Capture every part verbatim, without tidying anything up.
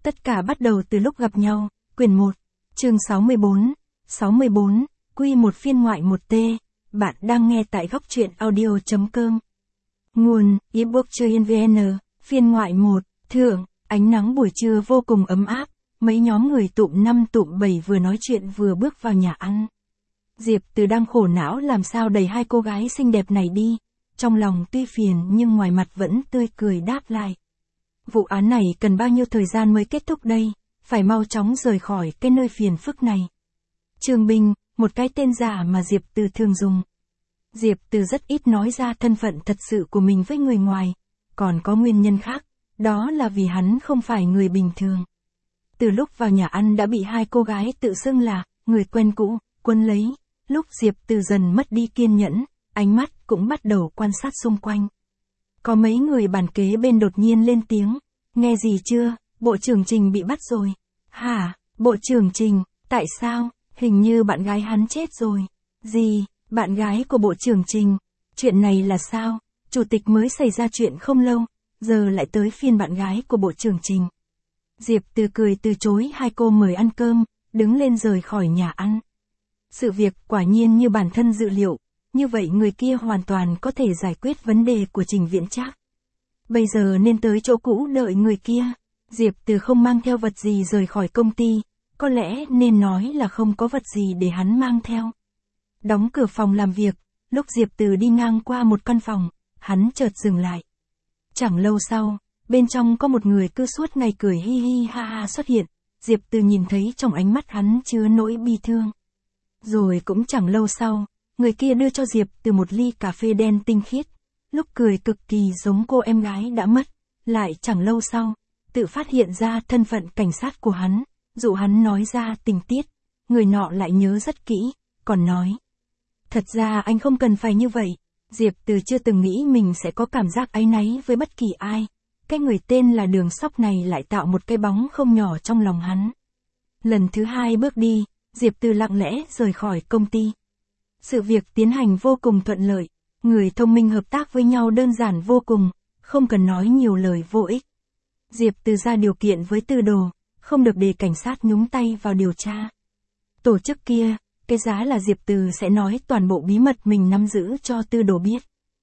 Tất cả bắt đầu từ lúc gặp nhau, quyển một, chương sáu mươi bốn, sáu mươi bốn, quy một phiên ngoại một T, bạn đang nghe tại góc truyện audio.com. Nguồn, ebook Chơi vê en, phiên ngoại một, thượng, ánh nắng buổi trưa vô cùng ấm áp, mấy nhóm người tụm năm tụm bảy vừa nói chuyện vừa bước vào nhà ăn. Diệp Từ đang khổ não làm sao đẩy hai cô gái xinh đẹp này đi, trong lòng tuy phiền nhưng ngoài mặt vẫn tươi cười đáp lại. Vụ án này cần bao nhiêu thời gian mới kết thúc đây, phải mau chóng rời khỏi cái nơi phiền phức này. Trương Bình, một cái tên giả mà Diệp Từ thường dùng. Diệp Từ rất ít nói ra thân phận thật sự của mình với người ngoài, còn có nguyên nhân khác, đó là vì hắn không phải người bình thường. Từ lúc vào nhà ăn đã bị hai cô gái tự xưng là người quen cũ quấn lấy, lúc Diệp Từ dần mất đi kiên nhẫn, ánh mắt cũng bắt đầu quan sát xung quanh. Có mấy người bàn kế bên đột nhiên lên tiếng, nghe gì chưa, bộ trưởng Trình bị bắt rồi. Hả, bộ trưởng Trình, tại sao, hình như bạn gái hắn chết rồi. Gì, bạn gái của bộ trưởng Trình, chuyện này là sao, chủ tịch mới xảy ra chuyện không lâu, giờ lại tới phiên bạn gái của bộ trưởng Trình. Diệp Từ cười từ chối hai cô mời ăn cơm, đứng lên rời khỏi nhà ăn. Sự việc quả nhiên như bản thân dự liệu, như vậy người kia hoàn toàn có thể giải quyết vấn đề của Trình Viễn Trác. Bây giờ nên tới chỗ cũ đợi người kia. Diệp Từ không mang theo vật gì rời khỏi công ty, có lẽ nên nói là không có vật gì để hắn mang theo. Đóng cửa phòng làm việc, lúc Diệp Từ đi ngang qua một căn phòng, hắn chợt dừng lại. Chẳng lâu sau, bên trong có một người cứ suốt ngày cười hi hi ha ha xuất hiện, Diệp Từ nhìn thấy trong ánh mắt hắn chứa nỗi bi thương. Rồi cũng chẳng lâu sau, người kia đưa cho Diệp Từ một ly cà phê đen tinh khiết, lúc cười cực kỳ giống cô em gái đã mất, lại chẳng lâu sau, tự phát hiện ra thân phận cảnh sát của hắn, dụ hắn nói ra tình tiết, người nọ lại nhớ rất kỹ, còn nói. Thật ra anh không cần phải như vậy, Diệp Từ chưa từng nghĩ mình sẽ có cảm giác áy náy với bất kỳ ai, cái người tên là Đường Sóc này lại tạo một cái bóng không nhỏ trong lòng hắn. Lần thứ hai bước đi, Diệp Từ lặng lẽ rời khỏi công ty. Sự việc tiến hành vô cùng thuận lợi, người thông minh hợp tác với nhau đơn giản vô cùng, không cần nói nhiều lời vô ích. Diệp Từ ra điều kiện với Tư Đồ, không được để cảnh sát nhúng tay vào điều tra. Tổ chức kia, cái giá là Diệp Từ sẽ nói toàn bộ bí mật mình nắm giữ cho Tư Đồ biết.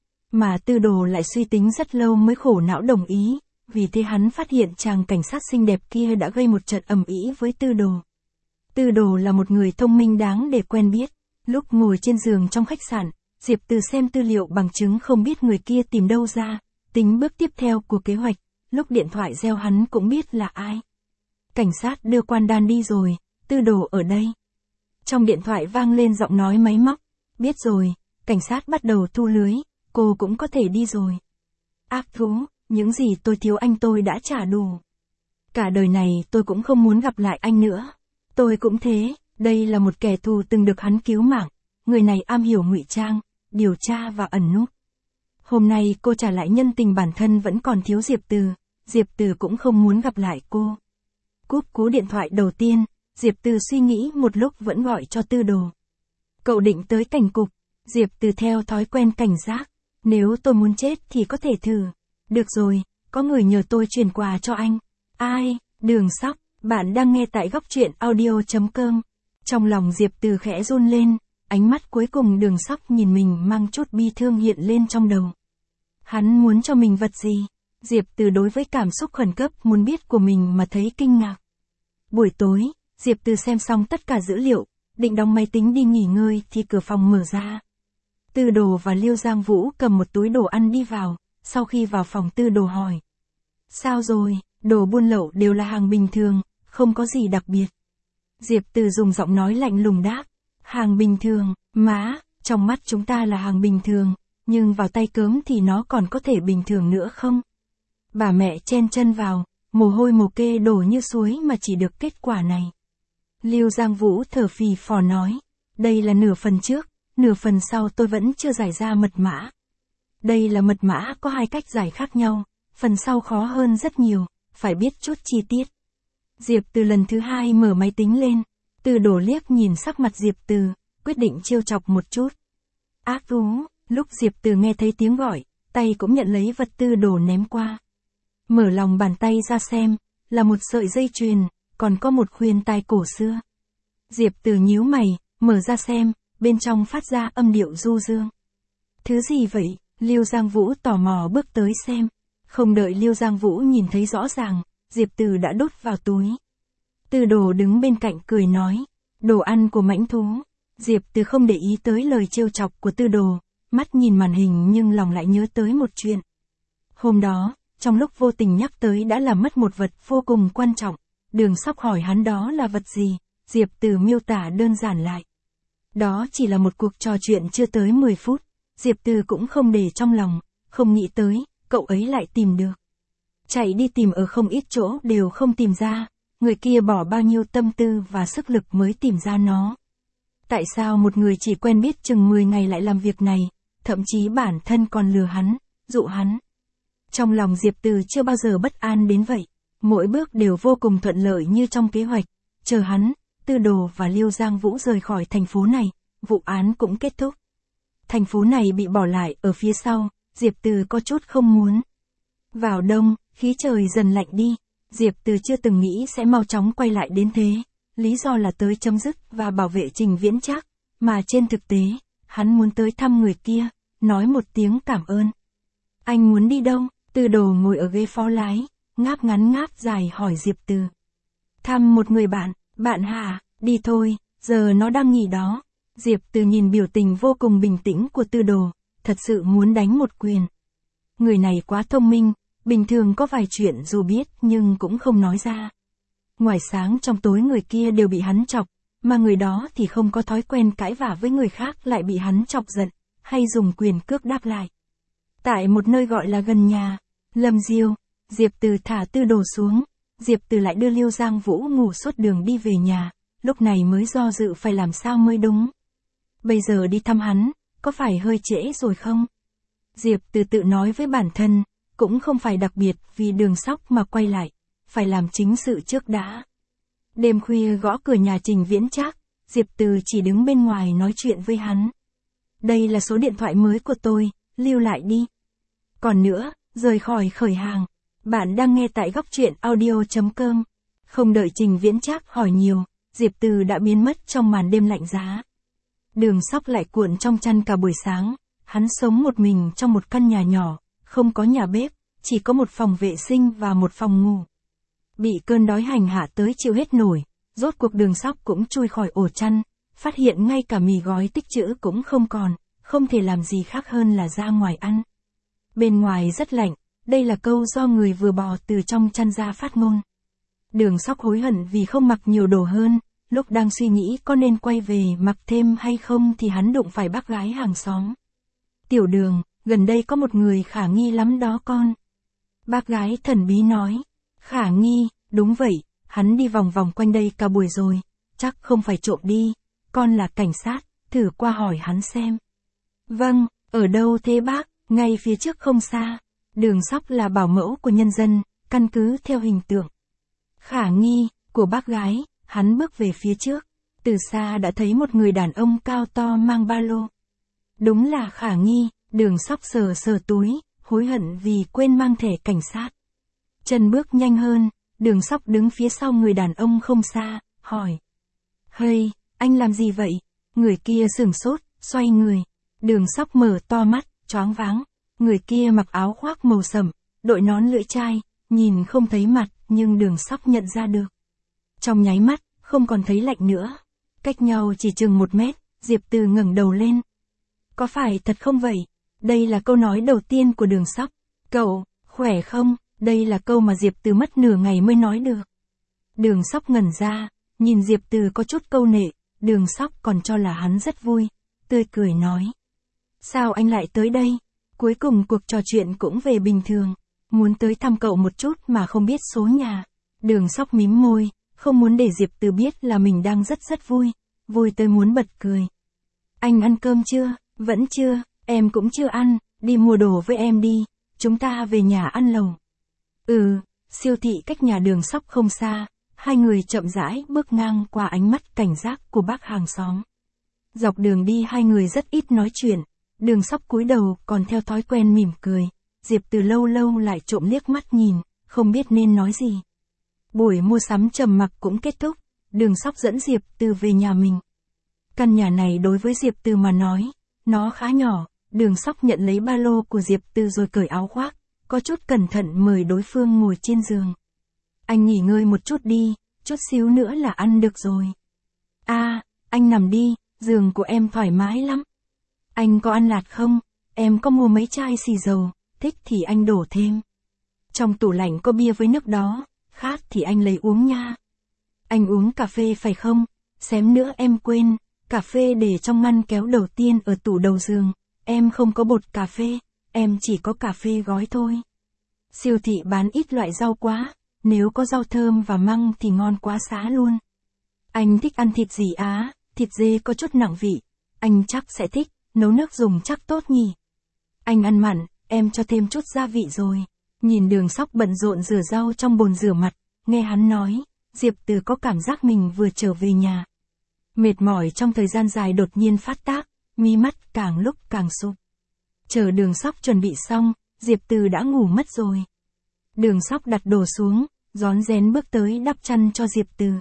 Mà Tư Đồ lại suy tính rất lâu mới khổ não đồng ý, vì thế hắn phát hiện chàng cảnh sát xinh đẹp kia đã gây một trận ầm ĩ với Tư Đồ. Tư Đồ là một người thông minh đáng để quen biết. Lúc ngồi trên giường trong khách sạn, Diệp Từ xem tư liệu bằng chứng không biết người kia tìm đâu ra, tính bước tiếp theo của kế hoạch, lúc điện thoại reo hắn cũng biết là ai. Cảnh sát đưa quan đan đi rồi, Tư Đồ ở đây. Trong điện thoại vang lên giọng nói máy móc, biết rồi, cảnh sát bắt đầu thu lưới, cô cũng có thể đi rồi. Ác thú, những gì tôi thiếu anh tôi đã trả đủ. Cả đời này tôi cũng không muốn gặp lại anh nữa. Tôi cũng thế. Đây là một kẻ thù từng được hắn cứu mạng, người này am hiểu ngụy trang, điều tra và ẩn núp. Hôm nay cô trả lại nhân tình bản thân vẫn còn thiếu Diệp Từ, Diệp Từ cũng không muốn gặp lại cô. Cúp cú điện thoại đầu tiên, Diệp Từ suy nghĩ một lúc vẫn gọi cho Tư Đồ. Cậu định tới cảnh cục, Diệp Từ theo thói quen cảnh giác, nếu tôi muốn chết thì có thể thử. Được rồi, có người nhờ tôi truyền quà cho anh. Ai, Đường Sóc, bạn đang nghe tại góc truyện audio.com. Trong lòng Diệp Từ khẽ run lên, ánh mắt cuối cùng Đường Sóc nhìn mình mang chút bi thương hiện lên trong đầu. Hắn muốn cho mình vật gì? Diệp Từ đối với cảm xúc khẩn cấp muốn biết của mình mà thấy kinh ngạc. Buổi tối, Diệp Từ xem xong tất cả dữ liệu, định đóng máy tính đi nghỉ ngơi thì cửa phòng mở ra. Tư Đồ và Liêu Giang Vũ cầm một túi đồ ăn đi vào, sau khi vào phòng Tư Đồ hỏi. Sao rồi, đồ buôn lậu đều là hàng bình thường, không có gì đặc biệt. Diệp Từ dùng giọng nói lạnh lùng đáp, hàng bình thường, má, trong mắt chúng ta là hàng bình thường, nhưng vào tay cớm thì nó còn có thể bình thường nữa không? Bà mẹ chen chân vào, mồ hôi mồ kê đổ như suối mà chỉ được kết quả này. Liêu Giang Vũ thở phì phò nói, đây là nửa phần trước, nửa phần sau tôi vẫn chưa giải ra mật mã. Đây là mật mã có hai cách giải khác nhau, phần sau khó hơn rất nhiều, phải biết chút chi tiết. Diệp Từ lần thứ hai mở máy tính lên, Tư Đồ liếc nhìn sắc mặt Diệp Từ, quyết định trêu chọc một chút. Ác thú, lúc Diệp Từ nghe thấy tiếng gọi, tay cũng nhận lấy vật Tư Đồ ném qua. Mở lòng bàn tay ra xem, là một sợi dây chuyền, còn có một khuyên tai cổ xưa. Diệp Từ nhíu mày, mở ra xem, bên trong phát ra âm điệu du dương. Thứ gì vậy? Liêu Giang Vũ tò mò bước tới xem. Không đợi Liêu Giang Vũ nhìn thấy rõ ràng, Diệp Từ đã đút vào túi. Tư Đồ đứng bên cạnh cười nói, đồ ăn của mãnh thú. Diệp Từ không để ý tới lời trêu chọc của Tư Đồ, mắt nhìn màn hình nhưng lòng lại nhớ tới một chuyện. Hôm đó, trong lúc vô tình nhắc tới đã làm mất một vật vô cùng quan trọng, Đường Sóc hỏi hắn đó là vật gì, Diệp Từ miêu tả đơn giản lại. Đó chỉ là một cuộc trò chuyện chưa tới mười phút, Diệp Từ cũng không để trong lòng, không nghĩ tới, cậu ấy lại tìm được. Chạy đi tìm ở không ít chỗ đều không tìm ra, người kia bỏ bao nhiêu tâm tư và sức lực mới tìm ra nó. Tại sao một người chỉ quen biết chừng mười ngày lại làm việc này, thậm chí bản thân còn lừa hắn, dụ hắn. Trong lòng Diệp Từ chưa bao giờ bất an đến vậy, mỗi bước đều vô cùng thuận lợi như trong kế hoạch, chờ hắn, Tư Đồ và Liêu Giang Vũ rời khỏi thành phố này, vụ án cũng kết thúc. Thành phố này bị bỏ lại ở phía sau, Diệp Từ có chút không muốn. Vào đông, khí trời dần lạnh đi, Diệp Từ chưa từng nghĩ sẽ mau chóng quay lại đến thế, lý do là tới chấm dứt và bảo vệ Trình Viễn Trác, mà trên thực tế, hắn muốn tới thăm người kia, nói một tiếng cảm ơn. Anh muốn đi đâu? Tư Đồ ngồi ở ghế phó lái, ngáp ngắn ngáp dài hỏi Diệp Từ. Thăm một người bạn, bạn hả? Đi thôi, giờ nó đang nghỉ đó. Diệp Từ nhìn biểu tình vô cùng bình tĩnh của Tư Đồ, thật sự muốn đánh một quyền. Người này quá thông minh, bình thường có vài chuyện dù biết nhưng cũng không nói ra. Ngoài sáng trong tối người kia đều bị hắn chọc, mà người đó thì không có thói quen cãi vã với người khác lại bị hắn chọc giận, hay dùng quyền cước đáp lại. Tại một nơi gọi là gần nhà, Lâm Diêu, Diệp Từ thả Tư Đồ xuống, Diệp Từ lại đưa Liêu Giang Vũ ngủ suốt đường đi về nhà, lúc này mới do dự phải làm sao mới đúng. Bây giờ đi thăm hắn, có phải hơi trễ rồi không? Diệp Từ tự nói với bản thân, cũng không phải đặc biệt vì Đường Sóc mà quay lại, phải làm chính sự trước đã. Đêm khuya gõ cửa nhà Trình Viễn Trác, Diệp Từ chỉ đứng bên ngoài nói chuyện với hắn. Đây là số điện thoại mới của tôi, lưu lại đi. Còn nữa, rời khỏi khởi hàng. Bạn đang nghe tại góc truyện audio chấm com. Không đợi Trình Viễn Trác hỏi nhiều, Diệp Từ đã biến mất trong màn đêm lạnh giá. Đường Sóc lại cuộn trong chăn cả buổi sáng, hắn sống một mình trong một căn nhà nhỏ, không có nhà bếp, chỉ có một phòng vệ sinh và một phòng ngủ. Bị cơn đói hành hạ tới chịu hết nổi, rốt cuộc Đường Sóc cũng chui khỏi ổ chăn, phát hiện ngay cả mì gói tích trữ cũng không còn, không thể làm gì khác hơn là ra ngoài ăn. Bên ngoài rất lạnh, đây là câu do người vừa bò từ trong chăn ra phát ngôn. Đường Sóc hối hận vì không mặc nhiều đồ hơn, lúc đang suy nghĩ có nên quay về mặc thêm hay không thì hắn đụng phải bác gái hàng xóm. Tiểu Đường, gần đây có một người khả nghi lắm đó con. Bác gái thần bí nói. Khả nghi, đúng vậy, hắn đi vòng vòng quanh đây cả buổi rồi, chắc không phải trộm đi, con là cảnh sát, thử qua hỏi hắn xem. Vâng, ở đâu thế bác? Ngay phía trước không xa. Đường Sóc là bảo mẫu của nhân dân, căn cứ theo hình tượng khả nghi của bác gái, hắn bước về phía trước, từ xa đã thấy một người đàn ông cao to mang ba lô. Đúng là khả nghi, Đường Sóc sờ sờ túi, hối hận vì quên mang thẻ cảnh sát. Chân bước nhanh hơn, Đường Sóc đứng phía sau người đàn ông không xa, hỏi. Hey, anh làm gì vậy? Người kia sửng sốt, xoay người. Đường Sóc mở to mắt, choáng váng. Người kia mặc áo khoác màu sẫm, đội nón lưỡi chai, nhìn không thấy mặt, nhưng Đường Sóc nhận ra được. Trong nháy mắt, không còn thấy lạnh nữa. Cách nhau chỉ chừng một mét, Diệp Từ ngẩng đầu lên. Có phải thật không vậy? Đây là câu nói đầu tiên của Đường Sóc. Cậu, khỏe không? Đây là câu mà Diệp Từ mất nửa ngày mới nói được. Đường Sóc ngẩn ra, nhìn Diệp Từ có chút câu nệ, Đường Sóc còn cho là hắn rất vui, tươi cười nói. Sao anh lại tới đây? Cuối cùng cuộc trò chuyện cũng về bình thường, muốn tới thăm cậu một chút mà không biết số nhà. Đường Sóc mím môi, không muốn để Diệp Từ biết là mình đang rất rất vui, vui tới muốn bật cười. Anh ăn cơm chưa? Vẫn chưa, em cũng chưa ăn, đi mua đồ với em đi, chúng ta về nhà ăn lẩu. Ừ, siêu thị cách nhà Đường Sóc không xa, hai người chậm rãi bước ngang qua ánh mắt cảnh giác của bác hàng xóm. Dọc đường đi hai người rất ít nói chuyện, Đường Sóc cúi đầu còn theo thói quen mỉm cười, Diệp Từ lâu lâu lại trộm liếc mắt nhìn, không biết nên nói gì. Buổi mua sắm trầm mặc cũng kết thúc, Đường Sóc dẫn Diệp Từ về nhà mình. Căn nhà này đối với Diệp Từ mà nói, nó khá nhỏ, Đường Sóc nhận lấy ba lô của Diệp Từ rồi cởi áo khoác, có chút cẩn thận mời đối phương ngồi trên giường. Anh nghỉ ngơi một chút đi, chút xíu nữa là ăn được rồi. À, anh nằm đi, giường của em thoải mái lắm. Anh có ăn lạt không? Em có mua mấy chai xì dầu, thích thì anh đổ thêm. Trong tủ lạnh có bia với nước đó, khát thì anh lấy uống nha. Anh uống cà phê phải không? Xém nữa em quên, cà phê để trong ngăn kéo đầu tiên ở tủ đầu giường, em không có bột cà phê, em chỉ có cà phê gói thôi. Siêu thị bán ít loại rau quá, nếu có rau thơm và măng thì ngon quá xá luôn. Anh thích ăn thịt gì á? Thịt dê có chút nặng vị, anh chắc sẽ thích, nấu nước dùng chắc tốt nhỉ. Anh ăn mặn, em cho thêm chút gia vị rồi. Nhìn Đường Sóc bận rộn rửa rau trong bồn rửa mặt, nghe hắn nói, Diệp Từ có cảm giác mình vừa trở về nhà. Mệt mỏi trong thời gian dài đột nhiên phát tác, mí mắt càng lúc càng sụp. Chờ Đường Sóc chuẩn bị xong, Diệp Từ đã ngủ mất rồi. Đường Sóc đặt đồ xuống, rón rén bước tới đắp chăn cho Diệp Từ.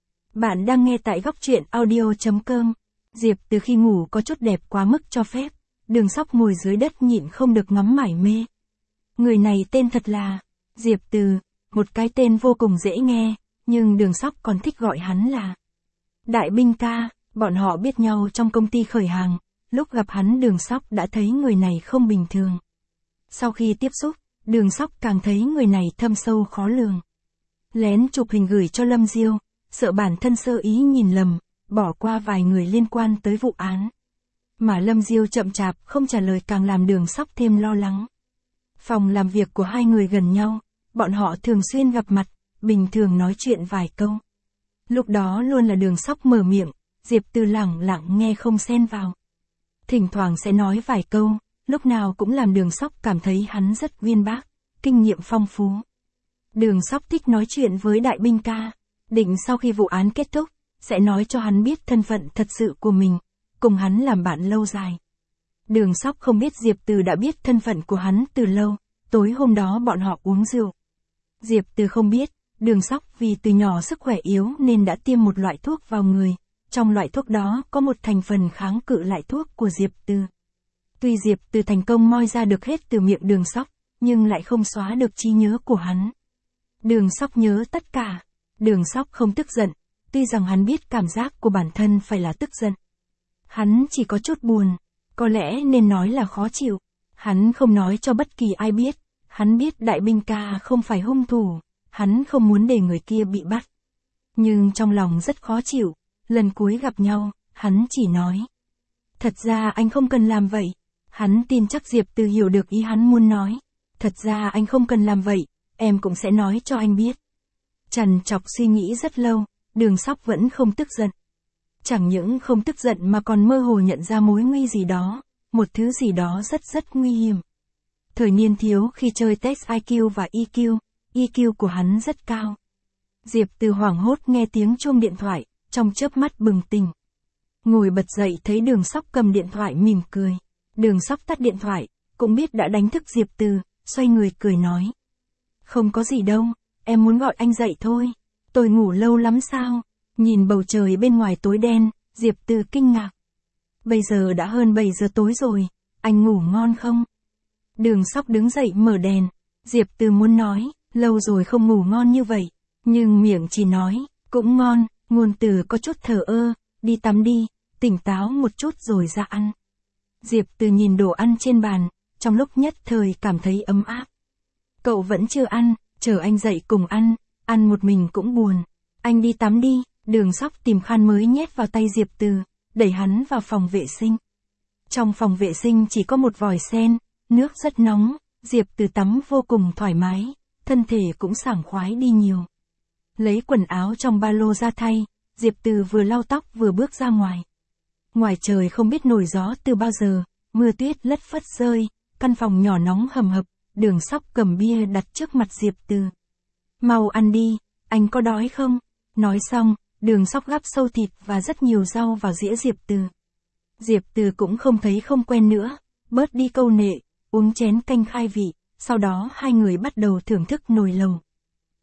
Bạn đang nghe tại góc truyện audio chấm com. Diệp Từ khi ngủ có chút đẹp quá mức cho phép, Đường Sóc ngồi dưới đất nhịn không được ngắm mải mê. Người này tên thật là Diệp Từ, một cái tên vô cùng dễ nghe, nhưng Đường Sóc còn thích gọi hắn là Đại Binh Ca. Bọn họ biết nhau trong công ty khởi hàng, lúc gặp hắn Đường Sóc đã thấy người này không bình thường. Sau khi tiếp xúc, Đường Sóc càng thấy người này thâm sâu khó lường. Lén chụp hình gửi cho Lâm Diêu, sợ bản thân sơ ý nhìn lầm, bỏ qua vài người liên quan tới vụ án. Mà Lâm Diêu chậm chạp không trả lời càng làm Đường Sóc thêm lo lắng. Phòng làm việc của hai người gần nhau, bọn họ thường xuyên gặp mặt, bình thường nói chuyện vài câu. Lúc đó luôn là Đường Sóc mở miệng, Diệp Từ lẳng lặng nghe không xen vào. Thỉnh thoảng sẽ nói vài câu, lúc nào cũng làm Đường Sóc cảm thấy hắn rất uyên bác, kinh nghiệm phong phú. Đường Sóc thích nói chuyện với Đại Binh Ca, định sau khi vụ án kết thúc, sẽ nói cho hắn biết thân phận thật sự của mình, cùng hắn làm bạn lâu dài. Đường Sóc không biết Diệp Từ đã biết thân phận của hắn từ lâu, tối hôm đó bọn họ uống rượu. Diệp Từ không biết, Đường Sóc vì từ nhỏ sức khỏe yếu nên đã tiêm một loại thuốc vào người, trong loại thuốc đó có một thành phần kháng cự lại thuốc của Diệp Từ. Tuy Diệp Từ thành công moi ra được hết từ miệng Đường Sóc, nhưng lại không xóa được trí nhớ của hắn. Đường Sóc nhớ tất cả. Đường Sóc không tức giận, tuy rằng hắn biết cảm giác của bản thân phải là tức giận. Hắn chỉ có chút buồn, có lẽ nên nói là khó chịu. Hắn không nói cho bất kỳ ai biết, hắn biết Đại Binh Ca không phải hung thủ, hắn không muốn để người kia bị bắt. Nhưng trong lòng rất khó chịu, lần cuối gặp nhau, hắn chỉ nói. Thật ra anh không cần làm vậy. Hắn tin chắc Diệp Từ hiểu được ý hắn muốn nói. Thật ra anh không cần làm vậy, em cũng sẽ nói cho anh biết. Trằn trọc suy nghĩ rất lâu, Đường Sóc vẫn không tức giận. Chẳng những không tức giận mà còn mơ hồ nhận ra mối nguy gì đó, một thứ gì đó rất rất nguy hiểm. Thời niên thiếu khi chơi test i kiu và e kiu, e kiu của hắn rất cao. Diệp Từ hoảng hốt nghe tiếng chuông điện thoại, trong chớp mắt bừng tỉnh. Ngồi bật dậy thấy Đường Sóc cầm điện thoại mỉm cười. Đường Sóc tắt điện thoại, cũng biết đã đánh thức Diệp Từ, xoay người cười nói. Không có gì đâu, em muốn gọi anh dậy thôi. Tôi ngủ lâu lắm sao? Nhìn bầu trời bên ngoài tối đen, Diệp Từ kinh ngạc. Bây giờ đã hơn bảy giờ tối rồi, anh ngủ ngon không? Đường Sóc đứng dậy mở đèn. Diệp Từ muốn nói, lâu rồi không ngủ ngon như vậy. Nhưng miệng chỉ nói, cũng ngon, ngôn từ có chút thờ ơ, đi tắm đi, tỉnh táo một chút rồi ra ăn. Diệp Từ nhìn đồ ăn trên bàn, trong lúc nhất thời cảm thấy ấm áp. Cậu vẫn chưa ăn, chờ anh dậy cùng ăn, ăn một mình cũng buồn. Anh đi tắm đi. Đường Sóc tìm khăn mới nhét vào tay Diệp Từ, đẩy hắn vào phòng vệ sinh. Trong phòng vệ sinh chỉ có một vòi sen, nước rất nóng, Diệp Từ tắm vô cùng thoải mái, thân thể cũng sảng khoái đi nhiều. Lấy quần áo trong ba lô ra thay, Diệp Từ vừa lau tóc vừa bước ra ngoài. Ngoài trời không biết nổi gió từ bao giờ, mưa tuyết lất phất rơi, căn phòng nhỏ nóng hầm hập, Đường Sóc cầm bia đặt trước mặt Diệp Từ. Mau ăn đi, anh có đói không? Nói xong, Đường Sóc gắp sâu thịt và rất nhiều rau vào dĩa Diệp Từ. Diệp Từ cũng không thấy không quen nữa, bớt đi câu nệ, uống chén canh khai vị, sau đó hai người bắt đầu thưởng thức nồi lẩu.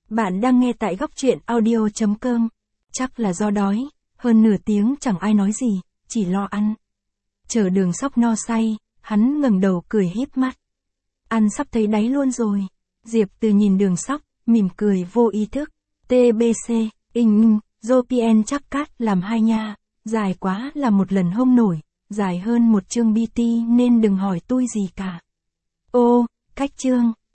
Bạn đang nghe tại góc truyện audio.com. Chắc là do đói, hơn nửa tiếng chẳng ai nói gì, chỉ lo ăn. Chờ Đường Sóc no say, hắn ngẩng đầu cười híp mắt. Ăn sắp thấy đáy luôn rồi. Diệp Từ nhìn Đường Sóc, mỉm cười vô ý thức. tê bê xê, inh, Jopien chắc cát làm hai nha, dài quá là một lần không nổi, dài hơn một chương bê tê nên đừng hỏi tôi gì cả. Ô, cách chương.